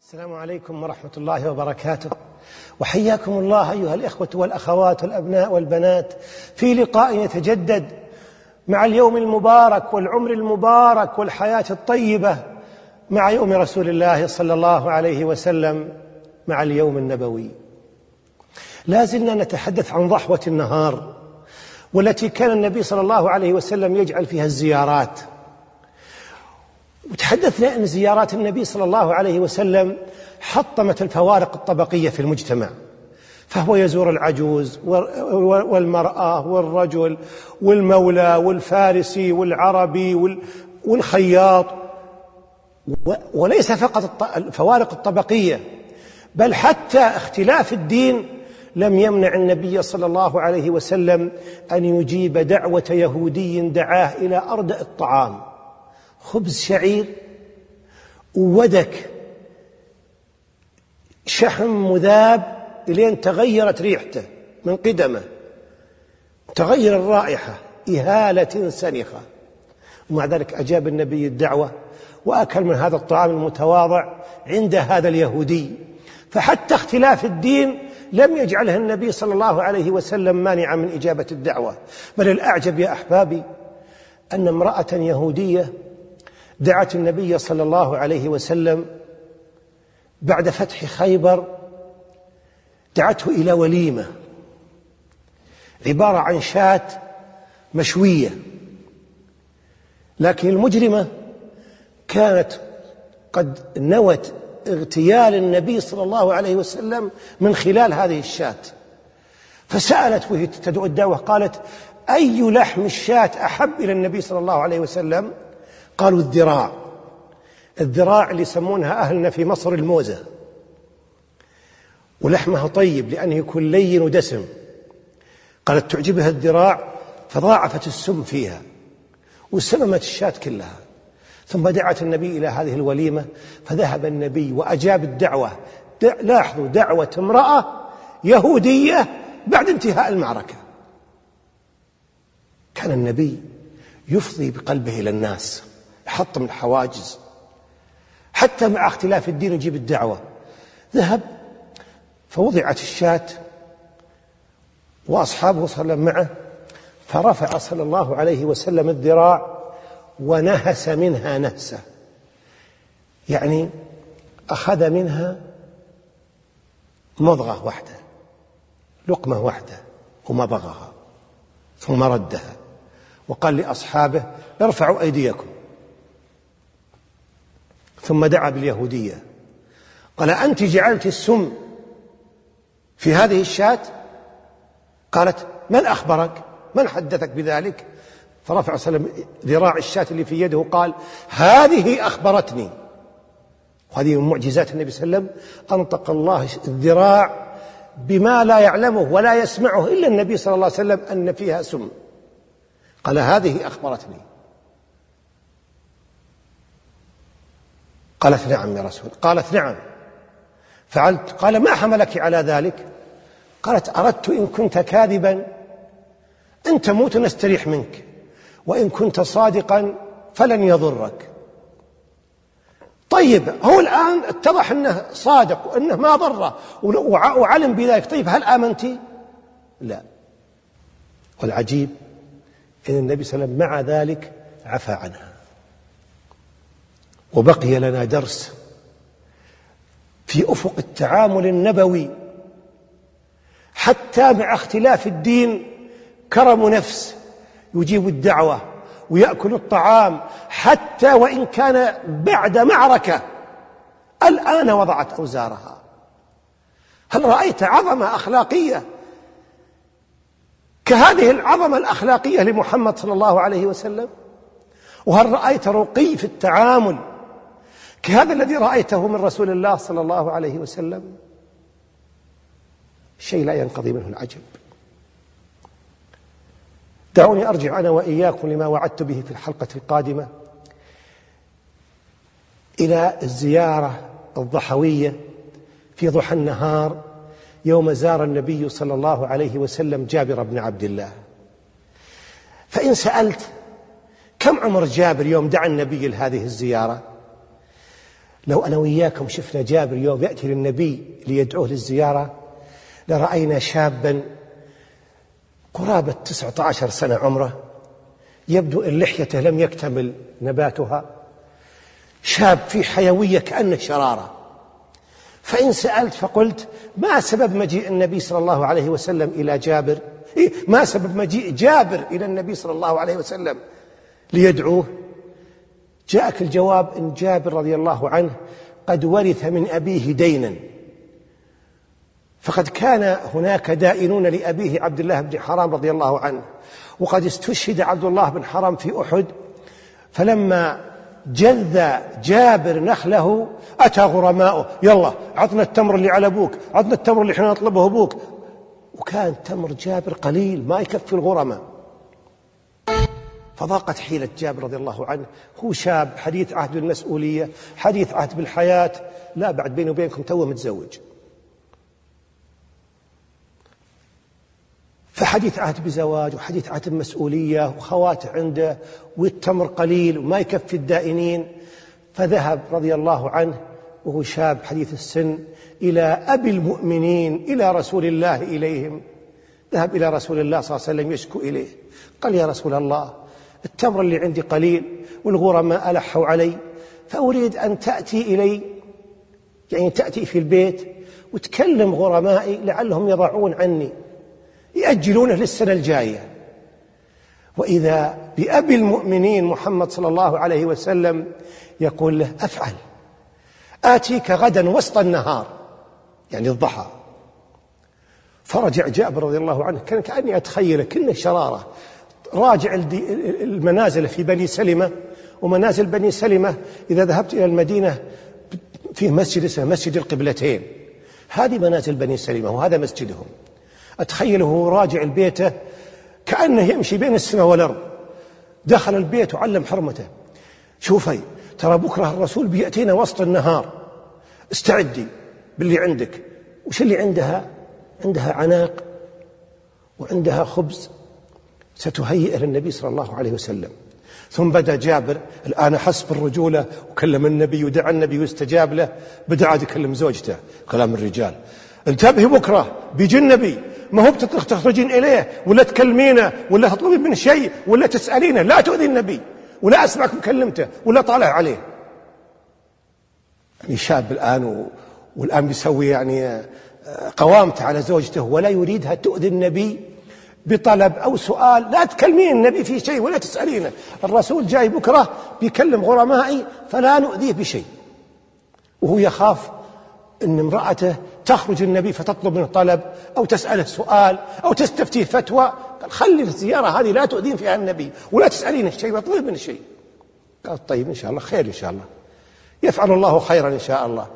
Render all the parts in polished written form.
السلام عليكم ورحمة الله وبركاته، وحياكم الله أيها الإخوة والأخوات والأبناء والبنات في لقاء يتجدد مع اليوم المبارك والعمر المبارك والحياة الطيبة مع يوم رسول الله صلى الله عليه وسلم، مع اليوم النبوي. لا زلنا نتحدث عن ضحوة النهار، والتي كان النبي صلى الله عليه وسلم يجعل فيها الزيارات. وتحدثنا أن زيارات النبي صلى الله عليه وسلم حطمت الفوارق الطبقية في المجتمع، فهو يزور العجوز والمرأة والرجل والمولى والفارسي والعربي والخياط، وليس فقط الفوارق الطبقية بل حتى اختلاف الدين لم يمنع النبي صلى الله عليه وسلم أن يجيب دعوة يهودي دعاه إلى أردأ الطعام، خبز شعير وودك شحم مذاب إلين تغيرت ريحته من قدمه، تغير الرائحة، إهالة سنخة. ومع ذلك أجاب النبي الدعوة وأكل من هذا الطعام المتواضع عند هذا اليهودي. فحتى اختلاف الدين لم يجعله النبي صلى الله عليه وسلم مانعا من إجابة الدعوة. بل الأعجب يا أحبابي أن امرأة يهودية دعت النبي صلى الله عليه وسلم بعد فتح خيبر، دعته إلى وليمة عبارة عن شاة مشوية، لكن المجرمة كانت قد نوت اغتيال النبي صلى الله عليه وسلم من خلال هذه الشاة. فسألت وهي تدعو الدعوة، قالت: أي لحم الشاة أحب إلى النبي صلى الله عليه وسلم؟ قالوا: الذراع اللي يسمونها أهلنا في مصر الموزة، ولحمها طيب لأنه يكون لين ودسم. قالت تعجبها الذراع، فضاعفت السم فيها وسممت الشاة كلها. ثم دعت النبي إلى هذه الوليمة، فذهب النبي وأجاب الدعوة. لاحظوا، دعوة امرأة يهودية بعد انتهاء المعركة. كان النبي يفضي بقلبه إلى الناس، يحطم الحواجز، حتى مع اختلاف الدين يجيب الدعوة. ذهب فوضعت الشاة وأصحابه صلى الله عليه وسلم معه، فرفع صلى الله عليه وسلم الذراع ونهس منها نهسة، يعني أخذ منها مضغة واحدة، لقمة واحدة، ومضغها ثم ردها، وقال لأصحابه: ارفعوا أيديكم. ثم دعا باليهودية، قال: أنت جعلت السم في هذه الشاة؟ قالت: من أخبرك؟ من حدثك بذلك؟ فرفع صلى الله عليه وسلم ذراع الشاة اللي في يده وقال: هذه أخبرتني. وهذه من معجزات النبي صلى الله عليه وسلم، أنطق الله الذراع بما لا يعلمه ولا يسمعه إلا النبي صلى الله عليه وسلم أن فيها سم. قال: هذه أخبرتني. قالت: نعم يا رسول. قالت: نعم فعلت. قال: ما حملك على ذلك؟ قالت: أردت إن كنت كاذبا أن تموت نستريح منك، وإن كنت صادقا فلن يضرك. طيب، هو الآن اتضح أنه صادق وأنه ما ضره وعلم بذلك، طيب هل آمنتي؟ لا. والعجيب أن النبي صلى الله عليه وسلم مع ذلك عفى عنها. وبقي لنا درس في أفق التعامل النبوي، حتى مع اختلاف الدين كرم نفس، يجيب الدعوة ويأكل الطعام حتى وإن كان بعد معركة. الآن وضعت أوزارها. هل رأيت عظمة أخلاقية كهذه العظمة الأخلاقية لمحمد صلى الله عليه وسلم؟ وهل رأيت رقي في التعامل كهذا الذي رأيته من رسول الله صلى الله عليه وسلم؟ شيء لا ينقضي منه العجب. دعوني أرجع أنا وإياكم لما وعدت به في الحلقة القادمة، إلى الزيارة الضحوية في ضحى النهار يوم زار النبي صلى الله عليه وسلم جابر بن عبد الله. فإن سألت كم عمر جابر يوم دعا النبي لهذه الزيارة، لو أنا وإياكم شفنا جابر يوم يأتي للنبي ليدعوه للزيارة لرأينا شابا قرابة 19 سنة عمره، يبدو أن لحيته لم يكتمل نباتها، شاب في حيوية كأنه شرارة. فإن سألت فقلت: ما سبب مجيء النبي صلى الله عليه وسلم إلى جابر؟ ما سبب مجيء جابر إلى النبي صلى الله عليه وسلم ليدعوه؟ جاءك الجواب إن جابر رضي الله عنه قد ورث من أبيه دينا، فقد كان هناك دائنون لأبيه عبد الله بن حرام رضي الله عنه، وقد استشهد عبد الله بن حرام في أحد، فلما جذ جابر نخله أتى غرماؤه: يلا عطنا التمر اللي على أبوك، عطنا التمر اللي احنا نطلبه أبوك. وكان تمر جابر قليل ما يكفي الغرماء، فضاقت حيلة جابر رضي الله عنه. هو شاب حديث عهد بالمسؤولية، حديث عهد بالحياة، لا بعد بيني وبينكم توه متزوج، فحديث عهد بزواج وحديث عهد بمسؤولية وخواته عنده، والتمر قليل وما يكفي الدائنين. فذهب رضي الله عنه وهو شاب حديث السن إلى أبي المؤمنين، إلى رسول الله إليهم. ذهب إلى رسول الله صلى الله عليه وسلم يشكو إليه، قال: يا رسول الله، التمر اللي عندي قليل والغرماء ألحوا علي، فأريد أن تأتي إلي، يعني تأتي في البيت وتكلم غرمائي لعلهم يضعون عني، يأجلونه للسنة الجاية. وإذا بأبي المؤمنين محمد صلى الله عليه وسلم يقول له: أفعل، آتيك غدا وسط النهار، يعني الضحى. فرجع جابر رضي الله عنه، كان كأني أتخيله كأنه شرارة، راجع المنازل في بني سلمة، ومنازل بني سلمة إذا ذهبت إلى المدينة فيه مسجد اسمه مسجد القبلتين، هذه منازل بني سلمة وهذا مسجدهم. أتخيله راجع البيت كأنه يمشي بين السماء والأرض. دخل البيت وعلم حرمته: شوفي، ترى بكرة الرسول بيأتينا وسط النهار، استعدي باللي عندك. وش اللي عندها؟ عندها عناق وعندها خبز ستهيئ للنبي صلى الله عليه وسلم. ثم بدأ جابر الآن حس بالرجولة وكلم النبي ودعا النبي واستجاب له. بدأ عاد يكلم زوجته كلام الرجال: انتبهي بكرة بيجي النبي، ما هو تخرجين إليه ولا تكلمينه ولا تطلبين من شيء ولا تسألينه، لا تؤذي النبي ولا أسمعك مكلمته ولا طالع عليه. يعني شاب الآن والآن بيسوي يعني قوامته على زوجته ولا يريدها تؤذي النبي بطلب أو سؤال. لا تكلمين النبي في شيء ولا تسألينه، الرسول جاي بكرة بيكلم غرمائي فلا نؤذيه بشيء. وهو يخاف أن امرأته تخرج النبي فتطلب منه طلب أو تسأله سؤال أو تستفتيه فتوى. قال: خلي الزيارة هذه لا تؤذين فيها النبي ولا تسألين الشيء ولا تطلب منه شيء. قال: طيب إن شاء الله خير، إن شاء الله يفعل الله خيرا إن شاء الله.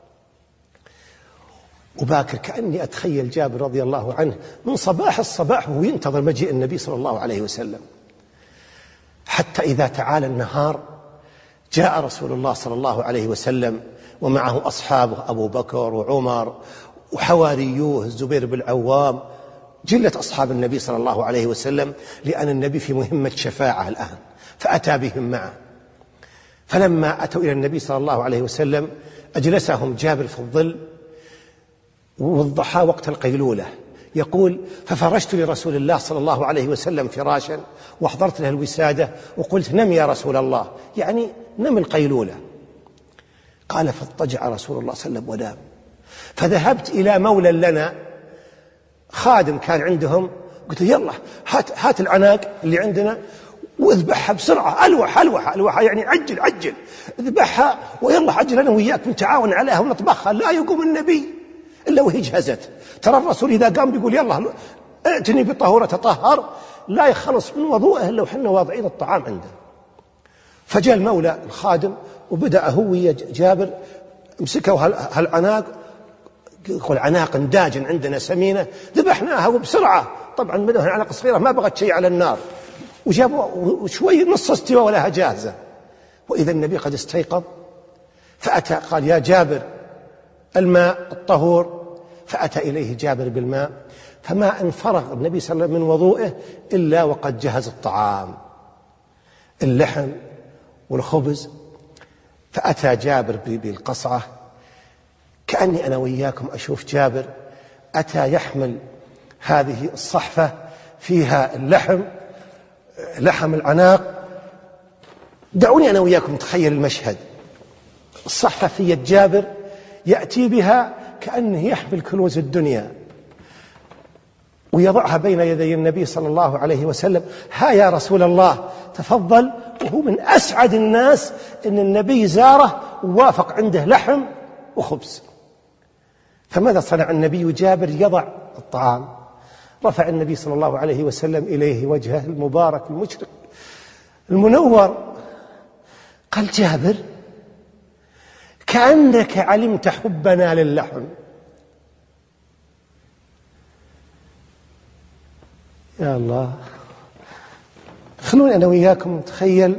وباكر كأني أتخيل جابر رضي الله عنه من صباح الصباح وهو ينتظر مجيء النبي صلى الله عليه وسلم، حتى إذا تعالى النهار جاء رسول الله صلى الله عليه وسلم ومعه أصحابه أبو بكر وعمر وحواريوه الزبير بن العوام، جلة أصحاب النبي صلى الله عليه وسلم، لأن النبي في مهمة شفاعة الآن، فأتى بهم معه. فلما أتوا إلى النبي صلى الله عليه وسلم أجلسهم جابر في الظل، والضحى وقت القيلولة. يقول: ففرشت لرسول الله صلى الله عليه وسلم فراشا واحضرت له الوسادة وقلت: نم يا رسول الله، يعني نم القيلولة. قال: فاضطجع رسول الله صلى الله عليه وسلم ونام. فذهبت إلى مولى لنا خادم كان عندهم، قلت: يلا هات العناق اللي عندنا واذبحها بسرعة، ألوح يعني عجل اذبحها ويلا عجل أنا وياك نتعاون عليها ونطبخها. لا يقوم النبي إلا وهي جهزت. ترى الرسول إذا قام بيقول: يلا ائتني بطهورة تطهر، لا يخلص من وضوءه إلا وحنا واضعين الطعام عنده. فجاء المولى الخادم وبدأ هو جابر مسكوا هالعناق، يقول عناق داجن عندنا سمينة، ذبحناها وبسرعة. طبعا منها عناق صغيرة ما بغت شيء على النار، وجابوا وشوي نص استوى ولها جاهزة. وإذا النبي قد استيقظ فأتى قال: يا جابر الماء الطهور. فأتى إليه جابر بالماء، فما أن فرغ النبي صلى الله عليه وسلم من وضوئه إلا وقد جهز الطعام، اللحم والخبز. فأتى جابر بالقصعة، كأني أنا وإياكم أشوف جابر أتى يحمل هذه الصحفة فيها اللحم، لحم العناق. دعوني أنا وإياكم نتخيل المشهد، الصحفة في يد جابر يأتي بها كأنه يحمل كنوز الدنيا ويضعها بين يدي النبي صلى الله عليه وسلم. ها يا رسول الله تفضل. وهو من أسعد الناس أن النبي زاره ووافق عنده لحم وخبز. فماذا صنع النبي؟ جابر يضع الطعام، رفع النبي صلى الله عليه وسلم إليه وجهه المبارك المشرق المنور، قال: جابر كأنك علمت حبنا للحم. يا الله، خلونا أنا وياكم نتخيل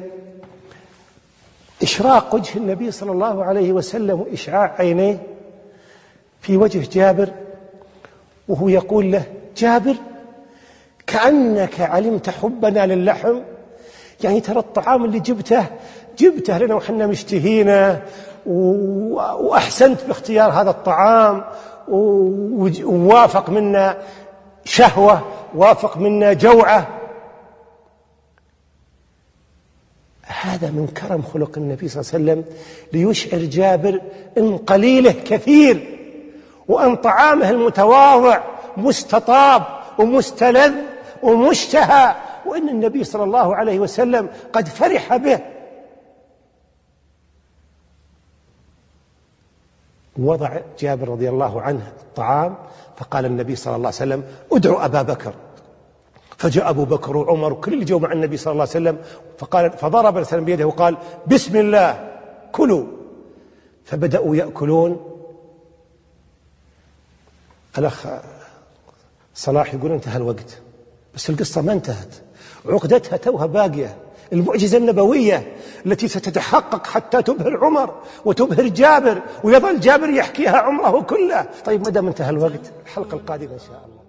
إشراق وجه النبي صلى الله عليه وسلم وإشعاع عينيه في وجه جابر وهو يقول له: جابر كأنك علمت حبنا للحم. يعني ترى الطعام اللي جبته لنا وحنا مشتهينه، وأحسنت باختيار هذا الطعام، ووافق منا شهوة، وافق منا جوعة. هذا من كرم خلق النبي صلى الله عليه وسلم ليشعر جابر أن قليله كثير، وأن طعامه المتواضع مستطاب ومستلذ ومشتهى، وأن النبي صلى الله عليه وسلم قد فرح به. وضع جابر رضي الله عنه الطعام، فقال النبي صلى الله عليه وسلم: ادعوا أبا بكر. فجاء أبو بكر وعمر وكل اللي جو مع النبي صلى الله عليه وسلم، فضرب الرسول بيده وقال: بسم الله كلوا. فبدأوا يأكلون. الأخ صلاح يقول: انتهى الوقت، بس القصة ما انتهت، عقدتها توها باقية. المعجزة النبوية التي ستتحقق حتى تبهر عمر وتبهر جابر، ويظل جابر يحكيها عمره كله. طيب، مدام انتهى الوقت، الحلقة القادمة إن شاء الله.